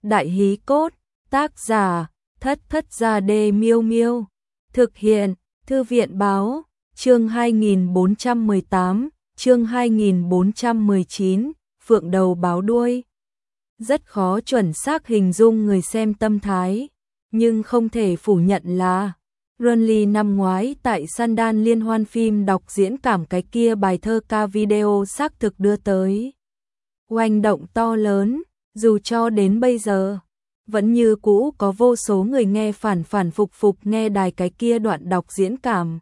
Đại hí cốt, tác giả, Thất Thất Gia Đê Miêu Miêu. Thực hiện, Thư viện báo, chương 2418, chương 2419, phượng đầu báo đuôi. Rất khó chuẩn xác hình dung người xem tâm thái, nhưng không thể phủ nhận là Runly năm ngoái tại Sundance liên hoan phim đọc diễn cảm cái kia bài thơ ca video xác thực đưa tới oanh động to lớn, dù cho đến bây giờ vẫn như cũ có vô số người nghe phản phục nghe đài cái kia đoạn đọc diễn cảm,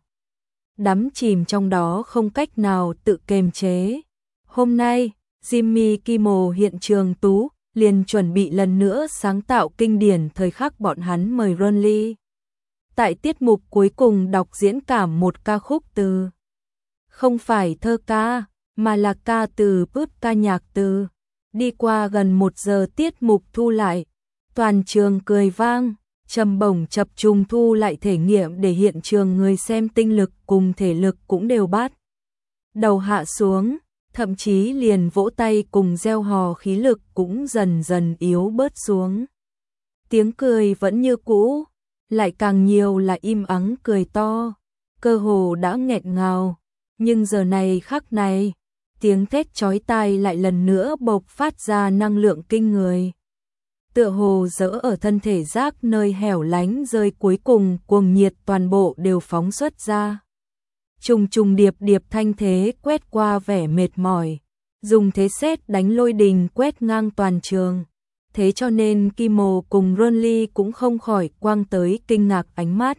đắm chìm trong đó không cách nào tự kiềm chế. Hôm nay, Jimmy Kimmel hiện trường tú liền chuẩn bị lần nữa sáng tạo kinh điển thời khắc bọn hắn mời Runly tại tiết mục cuối cùng đọc diễn cảm một ca khúc từ không phải thơ ca, mà là ca từ bướt ca nhạc từ. Đi qua gần 1 giờ tiết mục thu lại, toàn trường cười vang, trầm bổng chập trùng thu lại thể nghiệm để hiện trường người xem tinh lực cùng thể lực cũng đều bắt đầu hạ xuống, thậm chí liền vỗ tay cùng reo hò khí lực cũng dần dần yếu bớt xuống. Tiếng cười vẫn như cũ, lại càng nhiều là im ắng cười to, cơ hồ đã nghẹn ngào, nhưng giờ này khắc này, tiếng thét chói tai lại lần nữa bộc phát ra năng lượng kinh người. Tựa hồ dỡ ở thân thể rác nơi hẻo lánh rơi cuối cùng cuồng nhiệt toàn bộ đều phóng xuất ra. Trùng trùng điệp điệp thanh thế quét qua vẻ mệt mỏi, dùng thế sét đánh lôi đình quét ngang toàn trường. Thế cho nên Kimmel cùng Runly cũng không khỏi quang tới kinh ngạc ánh mắt.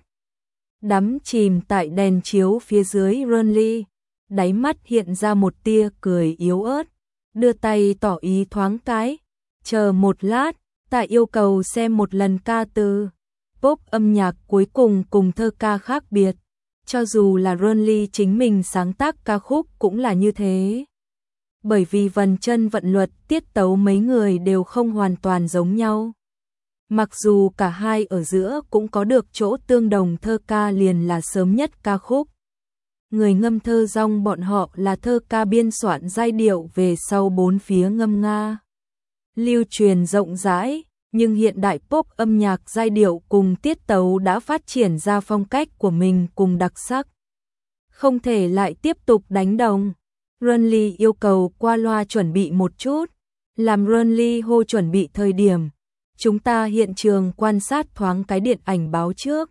Đắm chìm tại đèn chiếu phía dưới Runly, đáy mắt hiện ra một tia cười yếu ớt, đưa tay tỏ ý thoáng cái, chờ một lát, tại yêu cầu xem một lần ca từ. Pop âm nhạc cuối cùng cùng thơ ca khác biệt, cho dù là Runly chính mình sáng tác ca khúc cũng là như thế. Bởi vì vần chân vận luật tiết tấu mấy người đều không hoàn toàn giống nhau. Mặc dù cả hai ở giữa cũng có được chỗ tương đồng, thơ ca liền là sớm nhất ca khúc. Người ngâm thơ dong bọn họ là thơ ca biên soạn giai điệu về sau bốn phía ngâm nga. Lưu truyền rộng rãi, nhưng hiện đại pop âm nhạc giai điệu cùng tiết tấu đã phát triển ra phong cách của mình cùng đặc sắc. Không thể lại tiếp tục đánh đồng. Runly yêu cầu qua loa chuẩn bị một chút, làm Runly hô chuẩn bị thời điểm. Chúng ta hiện trường quan sát thoáng cái điện ảnh báo trước.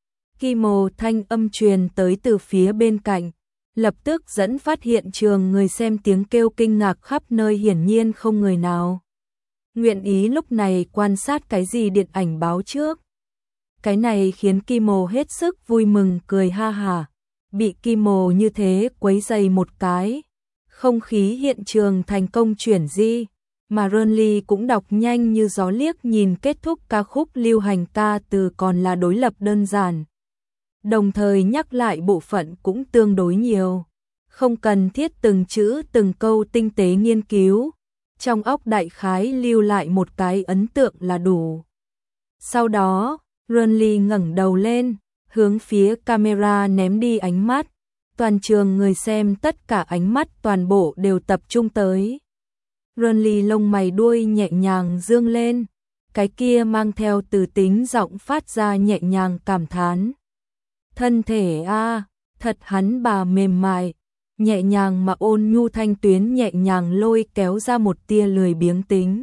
Kimmel thanh âm truyền tới từ phía bên cạnh, lập tức dẫn phát hiện trường người xem tiếng kêu kinh ngạc khắp nơi, hiển nhiên không người nào nguyện ý lúc này quan sát cái gì điện ảnh báo trước. Cái này khiến Kimmel hết sức vui mừng cười ha hả, bị Kimmel như thế quấy rầy một cái. Không khí hiện trường thành công chuyển di, mà Runly cũng đọc nhanh như gió liếc nhìn kết thúc ca khúc lưu hành ca từ còn là đối lập đơn giản. Đồng thời nhắc lại bộ phận cũng tương đối nhiều, không cần thiết từng chữ từng câu tinh tế nghiên cứu, trong óc đại khái lưu lại một cái ấn tượng là đủ. Sau đó, Runly ngẩng đầu lên, hướng phía camera ném đi ánh mắt, toàn trường người xem tất cả ánh mắt toàn bộ đều tập trung tới. Runly lông mày đuôi nhẹ nhàng dương lên, cái kia mang theo từ tính giọng phát ra nhẹ nhàng cảm thán. Thân thể a, thật hắn bà mềm mại, nhẹ nhàng mà ôn nhu, thanh tuyến nhẹ nhàng lôi kéo ra một tia lười biếng tính.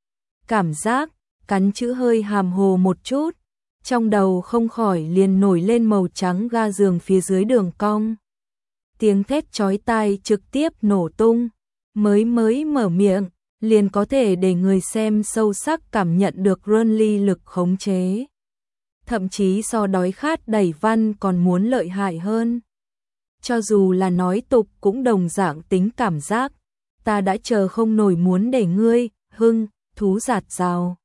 Cảm giác, cắn chữ hơi hàm hồ một chút, trong đầu không khỏi liền nổi lên màu trắng ga giường phía dưới đường cong. Tiếng thét chói tai trực tiếp nổ tung, mới mở miệng, liền có thể để người xem sâu sắc cảm nhận được Runly lực khống chế. Thậm chí so đói khát đẩy văn còn muốn lợi hại hơn. Cho dù là nói tục cũng đồng dạng tính cảm giác, ta đã chờ không nổi muốn để ngươi, hưng, thú giạt rào.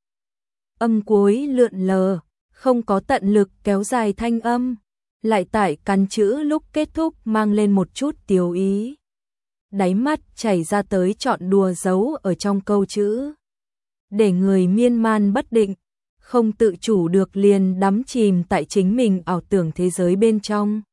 Âm cuối lượn lờ, không có tận lực kéo dài thanh âm, lại tại cắn chữ lúc kết thúc mang lên một chút tiếu ý. Đáy mắt chảy ra tới trọn đùa giấu ở trong câu chữ, để người miên man bất định, không tự chủ được liền đắm chìm tại chính mình ảo tưởng thế giới bên trong.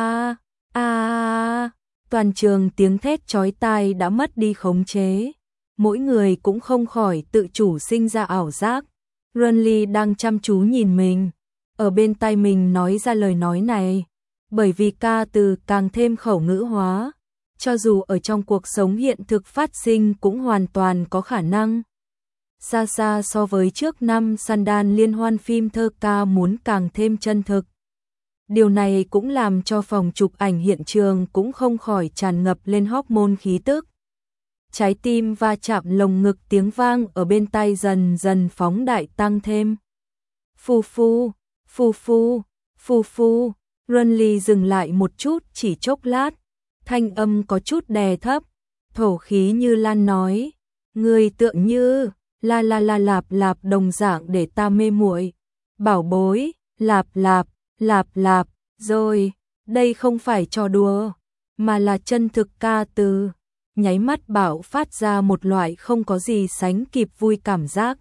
Toàn trường tiếng thét chói tai đã mất đi khống chế. mỗi người cũng không khỏi tự chủ sinh ra ảo giác. Renly đang chăm chú nhìn mình, ở bên tai mình nói ra lời nói này, bởi vì ca từ càng thêm khẩu ngữ hóa, cho dù ở trong cuộc sống hiện thực phát sinh cũng hoàn toàn có khả năng. Xa xa so với trước năm Sundance liên hoan phim thơ ca muốn càng thêm chân thực. Điều này cũng làm cho phòng chụp ảnh hiện trường cũng không khỏi tràn ngập lên hormone khí tức. Trái tim va chạm lồng ngực, tiếng vang ở bên tai dần dần phóng đại tăng thêm. Phu phu, phu phu, phu phu. Renly dừng lại một chút chỉ chốc lát, thanh âm có chút đè thấp, thổ khí như lan nói, người tượng như la la la lạp lạp đồng dạng để ta mê muội. Bảo bối, lạp lạp, lạp lạp, rồi, đây không phải trò đùa, mà là chân thực ca từ. Nháy mắt Bảo phát ra một loại không có gì sánh kịp vui cảm giác.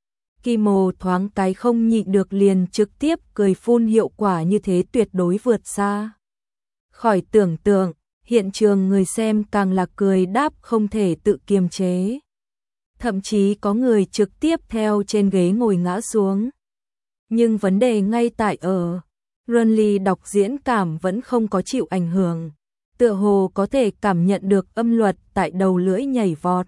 Kimo thoáng cái không nhịn được liền trực tiếp cười phun, hiệu quả như thế tuyệt đối vượt xa khỏi tưởng tượng, hiện trường người xem càng là cười đáp không thể tự kiềm chế. Thậm chí có người trực tiếp theo trên ghế ngồi ngã xuống. Nhưng vấn đề ngay tại ở, Renly đọc diễn cảm vẫn không có chịu ảnh hưởng, tựa hồ có thể cảm nhận được âm luật tại đầu lưỡi nhảy vọt.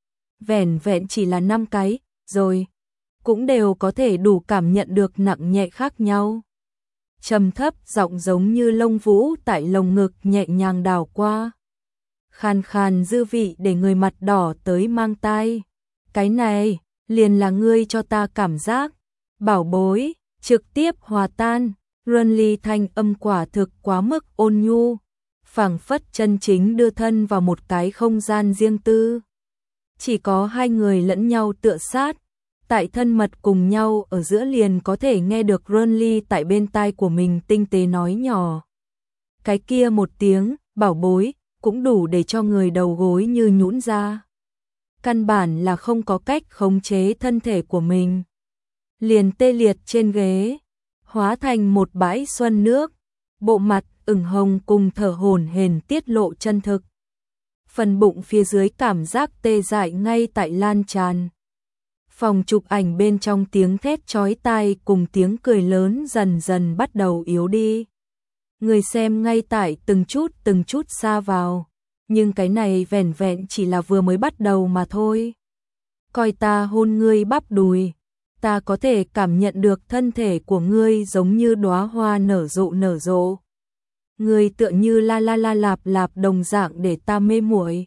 Vẻn vẹn chỉ là 5 cái, rồi cũng đều có thể đủ cảm nhận được nặng nhẹ khác nhau. Trầm thấp giọng giống như lông vũ tại lồng ngực nhẹ nhàng đảo qua. Khàn khàn dư vị để người mặt đỏ tới mang tai. Cái này, liền là ngươi cho ta cảm giác. Bảo bối, trực tiếp hòa tan. Renly thanh âm quả thực quá mức ôn nhu, phảng phất chân chính đưa thân vào một cái không gian riêng tư. Chỉ có hai người lẫn nhau tựa sát, tại thân mật cùng nhau ở giữa liền có thể nghe được Renly tại bên tai của mình tinh tế nói nhỏ. Cái kia một tiếng, bảo bối, cũng đủ để cho người đầu gối như nhũn ra. Căn bản là không có cách khống chế thân thể của mình. Liền tê liệt trên ghế, hóa thành một bãi xuân nước, bộ mặt ửng hồng cùng thở hổn hển tiết lộ chân thực. Phần bụng phía dưới cảm giác tê dại ngay tại lan tràn. Phòng chụp ảnh bên trong tiếng thét chói tai cùng tiếng cười lớn dần dần bắt đầu yếu đi. Người xem ngay tại từng chút xa vào, nhưng cái này vẻn vẹn chỉ là vừa mới bắt đầu mà thôi. Coi ta hôn ngươi bắp đùi, ta có thể cảm nhận được thân thể của ngươi giống như đóa hoa nở rộ. Ngươi tựa như la la la lạp lạp đồng dạng để ta mê muội.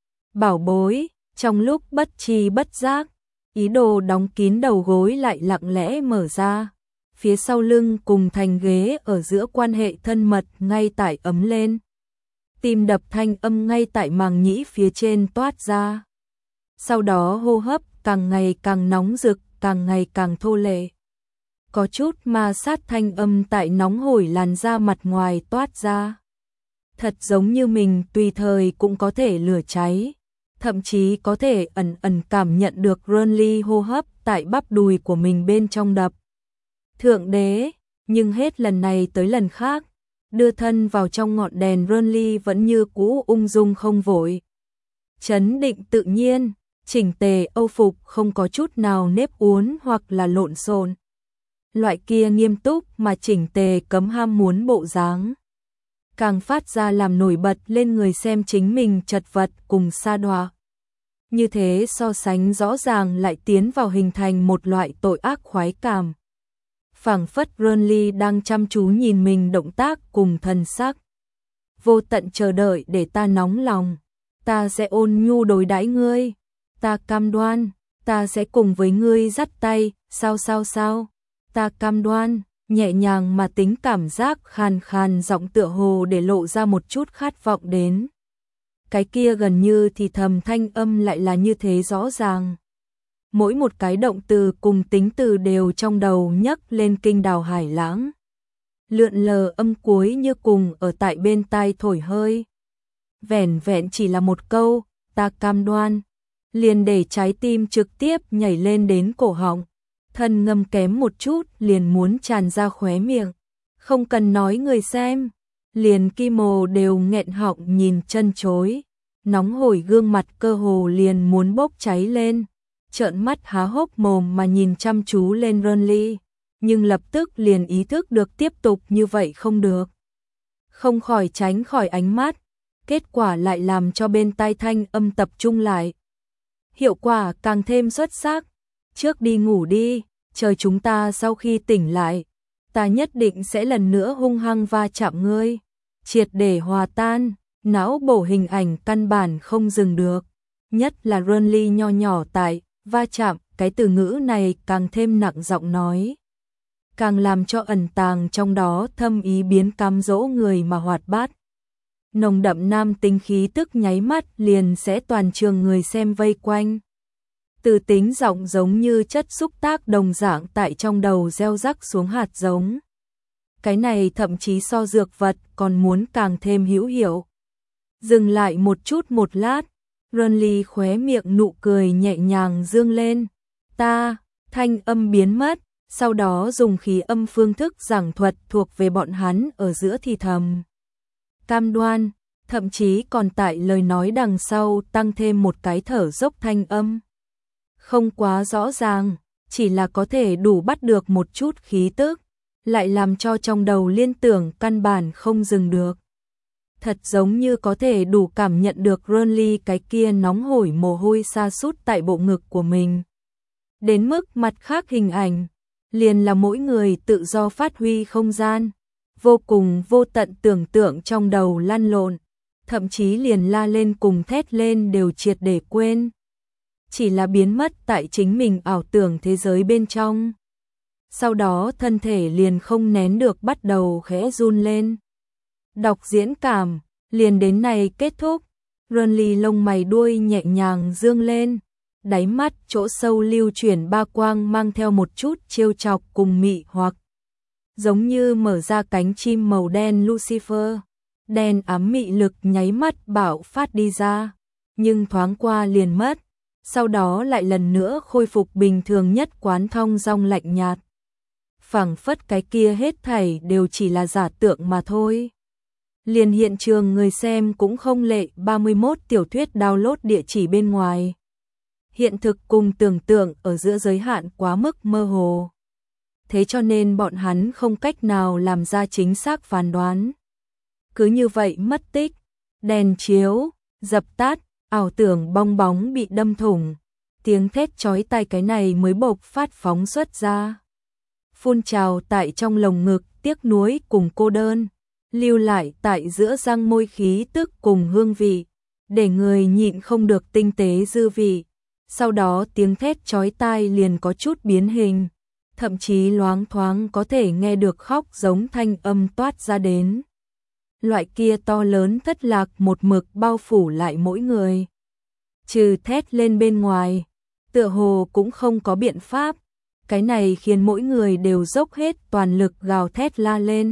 Bảo bối, trong lúc bất tri bất giác, ý đồ đóng kín đầu gối lại lặng lẽ mở ra. Phía sau lưng cùng thành ghế ở giữa quan hệ thân mật ngay tại ấm lên. Tim đập thanh âm ngay tại màng nhĩ phía trên toát ra. Sau đó hô hấp càng ngày càng nóng rực, càng ngày càng thô lệ. Có chút ma sát thanh âm tại nóng hổi làn da mặt ngoài toát ra. Thật giống như mình tùy thời cũng có thể lửa cháy. Thậm chí có thể ẩn ẩn cảm nhận được Renly hô hấp tại bắp đùi của mình bên trong đập. Thượng đế, nhưng hết lần này tới lần khác, đưa thân vào trong ngọn đèn Renly vẫn như cũ ung dung không vội. Chấn định tự nhiên, chỉnh tề âu phục không có chút nào nếp uốn hoặc là lộn xộn. Loại kia nghiêm túc mà chỉnh tề cấm ham muốn bộ dáng. Càng phát ra làm nổi bật lên người xem chính mình chật vật cùng sa đọa. Như thế so sánh rõ ràng lại tiến vào hình thành một loại tội ác khoái cảm. Phảng phất Renly đang chăm chú nhìn mình động tác cùng thần sắc. Vô tận chờ đợi để ta nóng lòng. Ta sẽ ôn nhu đối đãi ngươi. Ta cam đoan, ta sẽ cùng với ngươi dắt tay, sao. Ta cam đoan, nhẹ nhàng mà tính cảm giác khàn khàn giọng tựa hồ để lộ ra một chút khát vọng đến. Cái kia gần như thì thầm thanh âm lại là như thế rõ ràng. Mỗi một cái động từ cùng tính từ đều trong đầu nhấc lên kinh đào hải lãng. Lượn lờ âm cuối như cùng ở tại bên tai thổi hơi. Vẻn vẹn chỉ là một câu, ta cam đoan, liền để trái tim trực tiếp nhảy lên đến cổ họng. Thân ngâm kém một chút liền muốn tràn ra khóe miệng. Không cần nói người xem, liền Kimo đều nghẹn họng nhìn chân chối. nóng hổi gương mặt cơ hồ liền muốn bốc cháy lên, trợn mắt há hốc mồm mà nhìn chăm chú lên Renly, nhưng lập tức liền ý thức được tiếp tục như vậy không được. Không khỏi tránh khỏi ánh mắt, kết quả lại làm cho bên tai Thanh Âm tập trung lại. Hiệu quả càng thêm xuất sắc, trước đi ngủ đi, chờ chúng ta sau khi tỉnh lại, ta nhất định sẽ lần nữa hung hăng va chạm ngươi, triệt để hòa tan, não bổ hình ảnh căn bản không dừng được, nhất là Renly nho nhỏ tại va chạm, cái từ ngữ này càng thêm nặng giọng nói, càng làm cho ẩn tàng trong đó thâm ý biến cám dỗ người mà hoạt bát. Nồng đậm nam tính khí tức nháy mắt liền sẽ toàn trường người xem vây quanh. Từ tính giọng giống như chất xúc tác đồng dạng tại trong đầu gieo rắc xuống hạt giống. Cái này thậm chí so dược vật còn muốn càng thêm hữu hiệu. Dừng lại một chút một lát, Renly khóe miệng nụ cười nhẹ nhàng dương lên. Ta, Thanh Âm biến mất, sau đó dùng khí âm phương thức giảng thuật thuộc về bọn hắn ở giữa thì thầm. Cam đoan, thậm chí còn tại lời nói đằng sau tăng thêm một cái thở dốc thanh âm. Không quá rõ ràng, chỉ là có thể đủ bắt được một chút khí tức, lại làm cho trong đầu liên tưởng căn bản không dừng được. Thật giống như có thể đủ cảm nhận được Renly cái kia nóng hổi mồ hôi sa sút tại bộ ngực của mình. Đến mức mặt khác hình ảnh, liền là mỗi người tự do phát huy không gian, vô cùng vô tận tưởng tượng trong đầu lăn lộn, thậm chí liền la lên cùng thét lên đều triệt để quên. Chỉ là biến mất tại chính mình ảo tưởng thế giới bên trong. Sau đó thân thể liền không nén được bắt đầu khẽ run lên. Đọc diễn cảm, liền đến này kết thúc. Renly lông mày đuôi nhẹ nhàng dương lên, đáy mắt chỗ sâu lưu chuyển ba quang mang theo một chút trêu chọc cùng mị hoặc. Giống như mở ra cánh chim màu đen Lucifer, đen ám mị lực nháy mắt bạo phát đi ra, nhưng thoáng qua liền mất, sau đó lại lần nữa khôi phục bình thường nhất quán thong dong lạnh nhạt. Phảng phất cái kia hết thảy đều chỉ là giả tượng mà thôi. Liền hiện trường người xem cũng không lệ 31 tiểu thuyết download địa chỉ bên ngoài. Hiện thực cùng tưởng tượng ở giữa giới hạn quá mức mơ hồ. Thế cho nên bọn hắn không cách nào làm ra chính xác phán đoán. Cứ như vậy mất tích, đèn chiếu, dập tắt, ảo tưởng bong bóng bị đâm thủng. Tiếng thét chói tai cái này mới bộc phát phóng xuất ra. Phun trào tại trong lồng ngực, tiếc nuối cùng cô đơn, lưu lại tại giữa răng môi khí tức cùng hương vị, để người nhịn không được tinh tế dư vị. Sau đó tiếng thét chói tai liền có chút biến hình, thậm chí loáng thoáng có thể nghe được khóc giống thanh âm toát ra đến. Loại kia to lớn thất lạc một mực bao phủ lại mỗi người. Trừ thét lên bên ngoài, tựa hồ cũng không có biện pháp. Cái này khiến mỗi người đều dốc hết toàn lực gào thét la lên.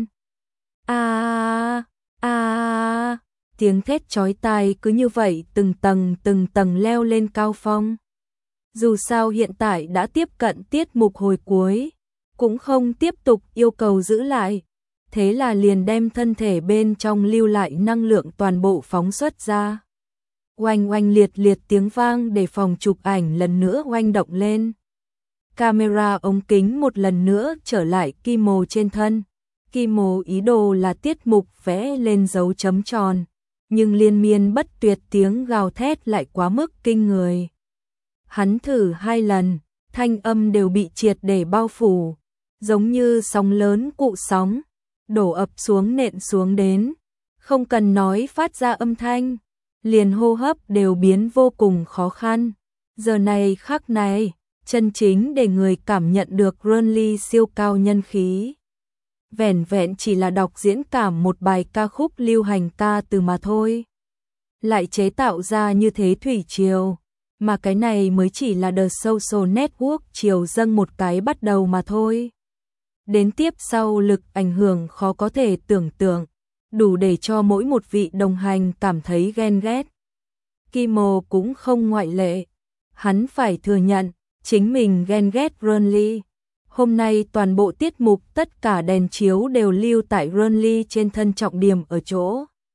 Tiếng thét chói tai cứ như vậy từng tầng leo lên cao phong. Dù sao hiện tại đã tiếp cận tiết mục hồi cuối, cũng không tiếp tục yêu cầu giữ lại, thế là liền đem thân thể bên trong lưu lại năng lượng toàn bộ phóng xuất ra. Oanh oanh liệt liệt tiếng vang để phòng chụp ảnh lần nữa oanh động lên. Camera ống kính một lần nữa trở lại Kimo trên thân. Kimo ý đồ là tiết mục vẽ lên dấu chấm tròn, nhưng liên miên bất tuyệt tiếng gào thét lại quá mức kinh người. Hắn thử 2 lần, thanh âm đều bị triệt để bao phủ, giống như sóng lớn cụ sóng, đổ ập xuống nện xuống đến, không cần nói phát ra âm thanh, liền hô hấp đều biến vô cùng khó khăn. Giờ này khắc này, chân chính để người cảm nhận được Renly siêu cao nhân khí. Vẻn vẹn chỉ là đọc diễn cảm một bài ca khúc lưu hành ca từ mà thôi. Lại chế tạo ra như thế thủy triều, mà cái này mới chỉ là The Social Network triều dâng một cái bắt đầu mà thôi. Đến tiếp sau lực ảnh hưởng khó có thể tưởng tượng, đủ để cho mỗi một vị đồng hành cảm thấy ghen ghét. Kimo cũng không ngoại lệ, hắn phải thừa nhận, chính mình ghen ghét Renly. Hôm nay toàn bộ tiết mục tất cả đèn chiếu đều lưu tại Renly trên thân, trọng điểm ở chỗ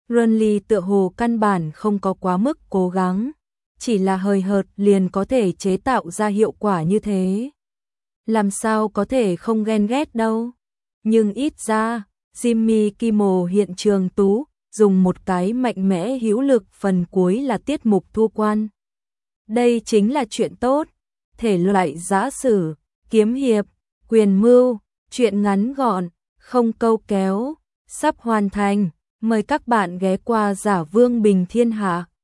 Renly tựa hồ căn bản không có quá mức cố gắng, chỉ là hời hợt liền có thể chế tạo ra hiệu quả như thế. Làm sao có thể không ghen ghét đâu. Nhưng ít ra, Jimmy Kimmel hiện trường tú, dùng một cái mạnh mẽ hữu lực phần cuối là tiết mục thu quan. Đây chính là chuyện tốt, thể loại giã sử, kiếm hiệp, quyền mưu, chuyện ngắn gọn, không câu kéo, sắp hoàn thành. Mời các bạn ghé qua Giả Vương Bình Thiên Hạ.